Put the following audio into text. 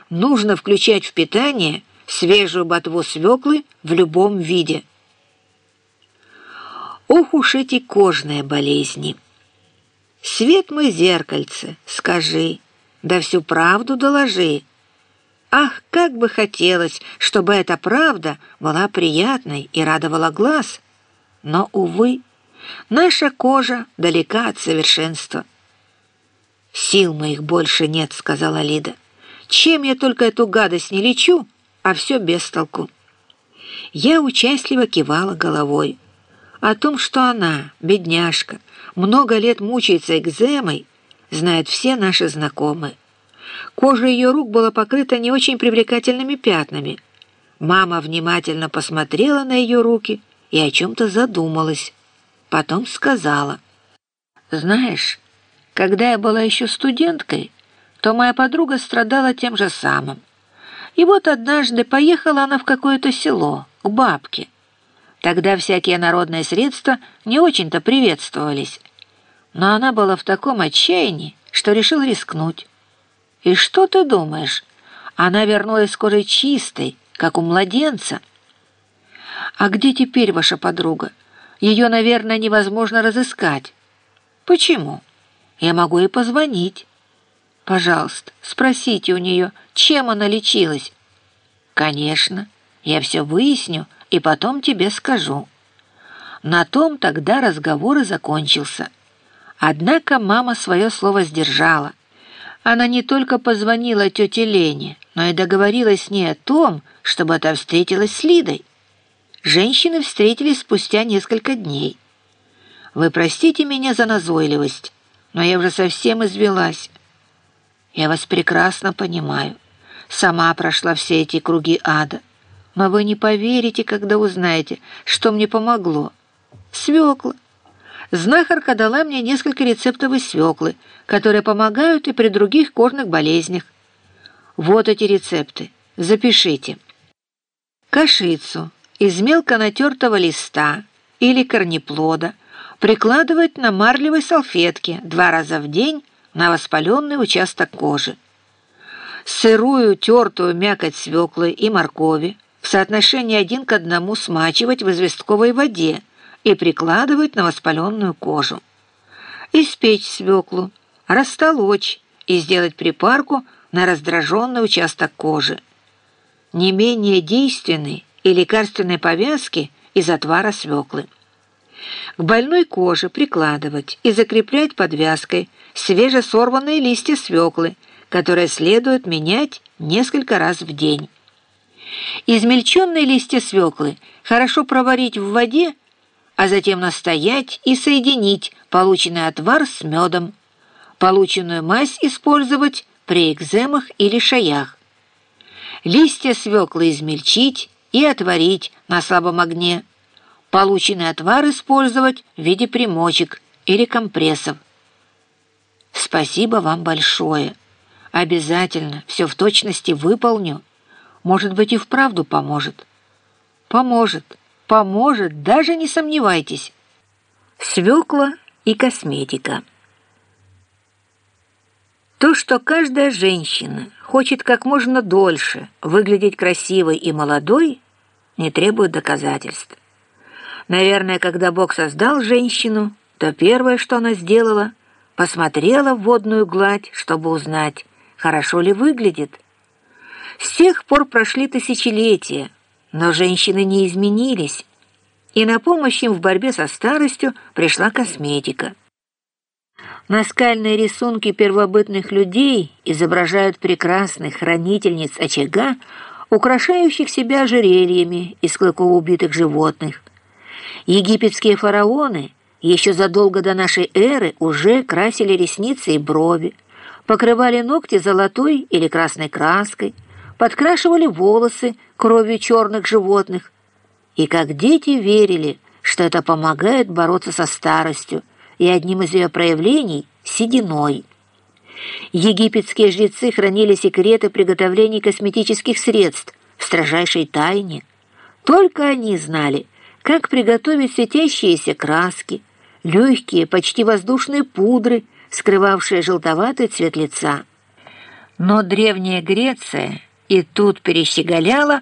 нужно включать в питание свежую ботву свеклы в любом виде. Ох уж эти кожные болезни! Свет мой зеркальце, скажи, да всю правду доложи. Ах, как бы хотелось, чтобы эта правда была приятной и радовала глаз. Но, увы, наша кожа далека от совершенства. «Сил моих больше нет», — сказала Лида. «Чем я только эту гадость не лечу, а все без толку». Я участливо кивала головой. О том, что она, бедняжка, много лет мучается экземой, знают все наши знакомые. Кожа ее рук была покрыта не очень привлекательными пятнами. Мама внимательно посмотрела на ее руки и о чем-то задумалась. Потом сказала: «Знаешь, когда я была еще студенткой, то моя подруга страдала тем же самым. И вот однажды поехала она в какое-то село, к бабке. Тогда всякие народные средства не очень-то приветствовались. Но она была в таком отчаянии, что решила рискнуть. И что ты думаешь? Она вернулась с кожей чистой, как у младенца». «А где теперь ваша подруга? Ее, наверное, невозможно разыскать». «Почему? Я могу ей позвонить. Пожалуйста, спросите у нее, чем она лечилась». «Конечно, я все выясню и потом тебе скажу». На том тогда разговор и закончился. Однако мама свое слово сдержала. Она не только позвонила тете Лене, но и договорилась с ней о том, чтобы та встретилась с Лидой. Женщины встретились спустя несколько дней. Вы простите меня за назойливость, но я уже совсем извелась. Я вас прекрасно понимаю. Сама прошла все эти круги ада. Но вы не поверите, когда узнаете, что мне помогло. Свекла. Знахарка дала мне несколько рецептов из свеклы, которые помогают и при других кожных болезнях. Вот эти рецепты. Запишите. Кашицу из мелко натертого листа или корнеплода прикладывать на марлевой салфетке 2 раза в день на воспаленный участок кожи. Сырую тертую мякоть свеклы и моркови в соотношении 1 к 1 смачивать в известковой воде и прикладывать на воспаленную кожу. Испечь свеклу, растолочь и сделать припарку на раздраженный участок кожи. Не менее действенны и лекарственные повязки из отвара свеклы. К больной коже прикладывать и закреплять подвязкой свежесорванные листья свеклы, которые следует менять несколько раз в день. Измельченные листья свеклы хорошо проварить в воде, а затем настоять и соединить полученный отвар с медом. Полученную мазь использовать при экземах или шаях. Листья свеклы измельчить и отварить на слабом огне. Полученный отвар использовать в виде примочек или компрессов. Спасибо вам большое. Обязательно все в точности выполню. Может быть, и вправду поможет. Поможет, даже не сомневайтесь. Свекла и косметика. То, что каждая женщина хочет как можно дольше выглядеть красивой и молодой, не требует доказательств. Наверное, когда Бог создал женщину, то первое, что она сделала, посмотрела в водную гладь, чтобы узнать, хорошо ли выглядит. С тех пор прошли тысячелетия, но женщины не изменились, и на помощь им в борьбе со старостью пришла косметика. Наскальные рисунки первобытных людей изображают прекрасных хранительниц очага, украшающих себя ожерельями из клыков убитых животных. Египетские фараоны еще задолго до нашей эры уже красили ресницы и брови, покрывали ногти золотой или красной краской, подкрашивали волосы кровью черных животных. И как дети верили, что это помогает бороться со старостью, и одним из ее проявлений – сединой. Египетские жрецы хранили секреты приготовления косметических средств в строжайшей тайне. Только они знали, как приготовить светящиеся краски, легкие, почти воздушные пудры, скрывавшие желтоватый цвет лица. Но Древняя Греция и тут перещеголяла